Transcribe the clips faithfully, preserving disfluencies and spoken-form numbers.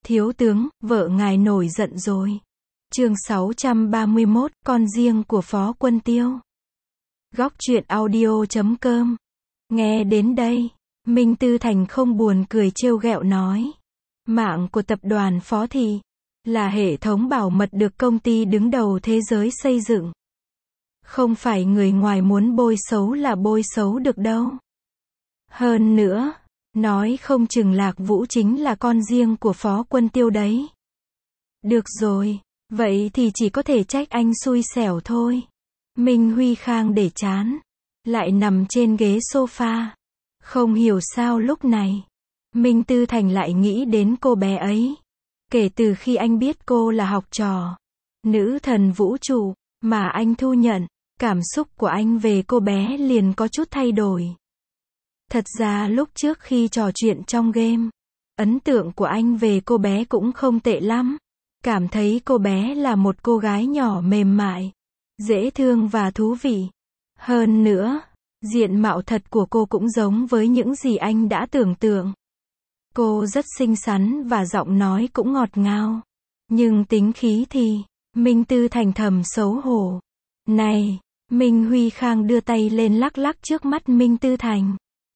Thiếu tướng, vợ ngài nổi giận rồi. Chương sáu trăm ba mươi mốt, con riêng của Phó Quân Tiêu. Góc truyện audio chấm com. Nghe đến đây, Minh Tư Thành không buồn cười trêu ghẹo nói. Mạng của tập đoàn Phó Thị là hệ thống bảo mật được công ty đứng đầu thế giới xây dựng. Không phải người ngoài muốn bôi xấu là bôi xấu được đâu. Hơn nữa, nói không chừng Lạc Vũ chính là con riêng của Phó Quân Tiêu đấy. Được rồi, vậy thì chỉ có thể trách anh xui xẻo thôi. Minh Huy Khang để chán, lại nằm trên ghế sofa. Không hiểu sao lúc này, Minh Tư Thành lại nghĩ đến cô bé ấy. Kể từ khi anh biết cô là học trò, nữ thần vũ trụ, mà anh thu nhận, cảm xúc của anh về cô bé liền có chút thay đổi. Thật ra lúc trước khi trò chuyện trong game, ấn tượng của anh về cô bé cũng không tệ lắm. Cảm thấy cô bé là một cô gái nhỏ mềm mại, dễ thương và thú vị. Hơn nữa, diện mạo thật của cô cũng giống với những gì anh đã tưởng tượng. Cô rất xinh xắn và giọng nói cũng ngọt ngào. Nhưng tính khí thì, Minh Tư Thành thầm xấu hổ. Này, Minh Huy Khang đưa tay lên lắc lắc trước mắt Minh Tư Thành.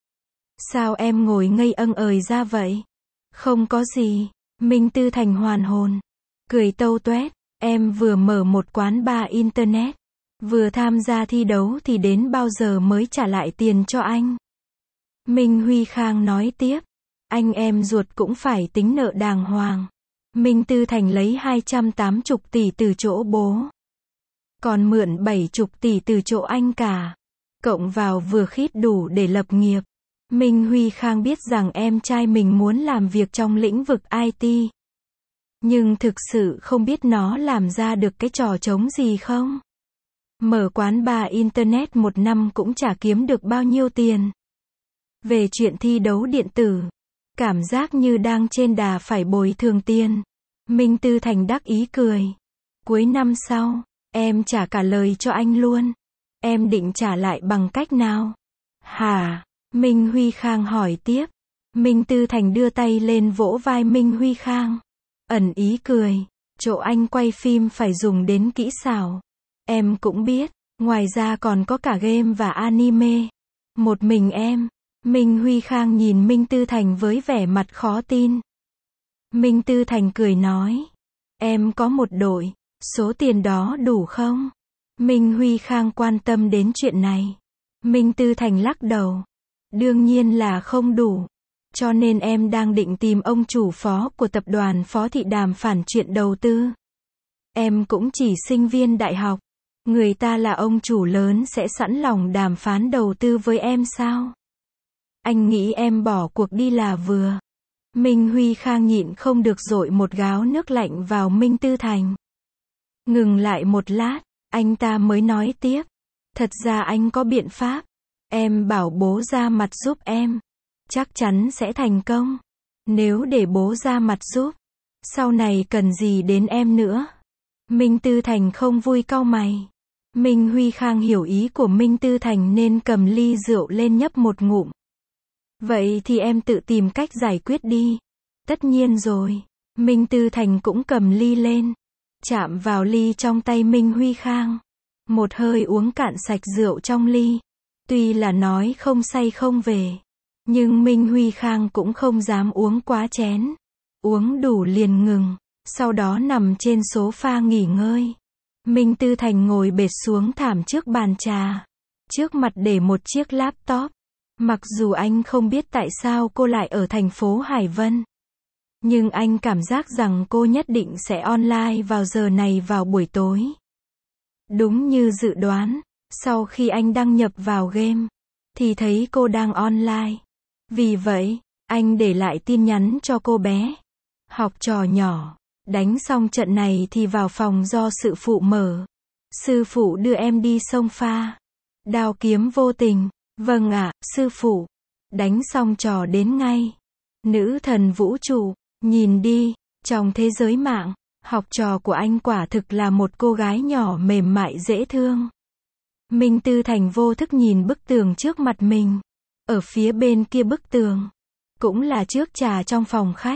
Sao em ngồi ngây âng ời ra vậy? Không có gì, Minh Tư Thành hoàn hồn. Cười tâu toét, em vừa mở một quán bar internet, vừa tham gia thi đấu thì đến bao giờ mới trả lại tiền cho anh? Minh Huy Khang nói tiếp, anh em ruột cũng phải tính nợ đàng hoàng. Minh Tư Thành lấy hai trăm tám mươi tỷ từ chỗ bố, còn mượn bảy mươi tỷ từ chỗ anh cả. Cộng vào vừa khít đủ để lập nghiệp. Minh Huy Khang biết rằng em trai mình muốn làm việc trong lĩnh vực i tê. Nhưng thực sự không biết nó làm ra được cái trò trống gì không. Mở quán bar internet một năm cũng chả kiếm được bao nhiêu tiền. Về chuyện thi đấu điện tử, cảm giác như đang trên đà phải bồi thường tiền. Minh Tư Thành đắc ý cười. Cuối năm sau, em trả cả lời cho anh luôn. Em định trả lại bằng cách nào? Hả? Minh Huy Khang hỏi tiếp. Minh Tư Thành đưa tay lên vỗ vai Minh Huy Khang. Ẩn ý cười. Chỗ anh quay phim phải dùng đến kỹ xảo. Em cũng biết. Ngoài ra còn có cả game và anime. Một mình em. Minh Huy Khang nhìn Minh Tư Thành với vẻ mặt khó tin. Minh Tư Thành cười nói. Em có một đội. Số tiền đó đủ không? Minh Huy Khang quan tâm đến chuyện này. Minh Tư Thành lắc đầu. Đương nhiên là không đủ. Cho nên em đang định tìm ông chủ phó của tập đoàn Phó Thị đàm phán chuyện đầu tư. Em cũng chỉ sinh viên đại học. Người ta là ông chủ lớn sẽ sẵn lòng đàm phán đầu tư với em sao? Anh nghĩ em bỏ cuộc đi là vừa. Minh Huy Khang nhịn không được dội một gáo nước lạnh vào Minh Tư Thành. Ngừng lại một lát, anh ta mới nói tiếp. Thật ra anh có biện pháp. Em bảo bố ra mặt giúp em. Chắc chắn sẽ thành công. Nếu để bố ra mặt giúp, sau này cần gì đến em nữa? Minh Tư Thành không vui cau mày. Minh Huy Khang hiểu ý của Minh Tư Thành nên cầm ly rượu lên nhấp một ngụm. Vậy thì em tự tìm cách giải quyết đi. Tất nhiên rồi. Minh Tư Thành cũng cầm ly lên, chạm vào ly trong tay Minh Huy Khang. Một hơi uống cạn sạch rượu trong ly. Tuy là nói không say không về, nhưng Minh Huy Khang cũng không dám uống quá chén. Uống đủ liền ngừng, sau đó nằm trên sofa nghỉ ngơi. Minh Tư Thành ngồi bệt xuống thảm trước bàn trà. Trước mặt để một chiếc laptop. Mặc dù anh không biết tại sao cô lại ở thành phố Hải Vân, nhưng anh cảm giác rằng cô nhất định sẽ online vào giờ này vào buổi tối. Đúng như dự đoán, sau khi anh đăng nhập vào game, thì thấy cô đang online. Vì vậy, anh để lại tin nhắn cho cô bé. Học trò nhỏ, đánh xong trận này thì vào phòng do sư phụ mở. Sư phụ đưa em đi sông pha. Đao kiếm vô tình. Vâng ạ, sư phụ. Đánh xong trò đến ngay. Nữ thần vũ trụ, nhìn đi, trong thế giới mạng, học trò của anh quả thực là một cô gái nhỏ mềm mại dễ thương. Minh Tư Thành vô thức nhìn bức tường trước mặt mình. Ở phía bên kia bức tường, cũng là trước trà trong phòng khách,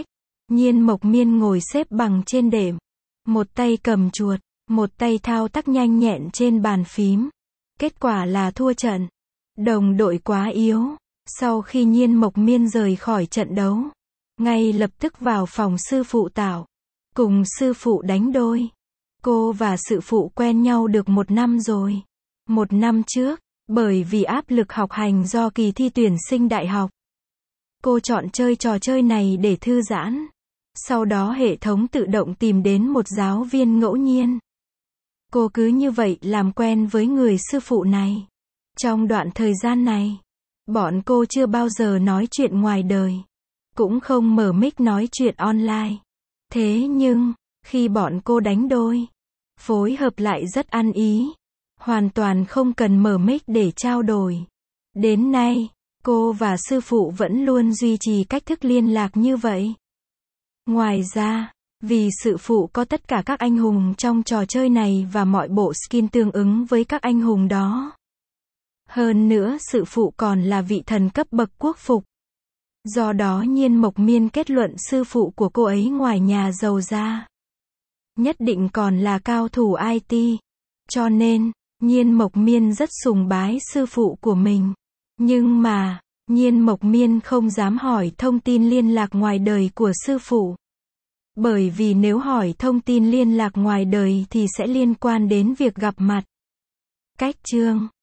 Nhiên Mộc Miên ngồi xếp bằng trên đệm, một tay cầm chuột, một tay thao tác nhanh nhẹn trên bàn phím. Kết quả là thua trận. Đồng đội quá yếu. Sau khi Nhiên Mộc Miên rời khỏi trận đấu, ngay lập tức vào phòng sư phụ Tảo, cùng sư phụ đánh đôi. Cô và sư phụ quen nhau được một năm rồi. Một năm trước, bởi vì áp lực học hành do kỳ thi tuyển sinh đại học, cô chọn chơi trò chơi này để thư giãn. Sau đó hệ thống tự động tìm đến một giáo viên ngẫu nhiên. Cô cứ như vậy làm quen với người sư phụ này. Trong đoạn thời gian này, bọn cô chưa bao giờ nói chuyện ngoài đời, cũng không mở mic nói chuyện online. Thế nhưng, khi bọn cô đánh đôi, phối hợp lại rất ăn ý, hoàn toàn không cần mở mic để trao đổi. Đến nay, cô và sư phụ vẫn luôn duy trì cách thức liên lạc như vậy. Ngoài ra, vì sư phụ có tất cả các anh hùng trong trò chơi này và mọi bộ skin tương ứng với các anh hùng đó. Hơn nữa sư phụ còn là vị thần cấp bậc quốc phục. Do đó Nhiên Mộc Miên kết luận sư phụ của cô ấy ngoài nhà giàu ra, nhất định còn là cao thủ i tê. Cho nên, Nhiên Mộc Miên rất sùng bái sư phụ của mình. Nhưng mà, Nhiên Mộc Miên không dám hỏi thông tin liên lạc ngoài đời của sư phụ. Bởi vì nếu hỏi thông tin liên lạc ngoài đời thì sẽ liên quan đến việc gặp mặt. Cách chương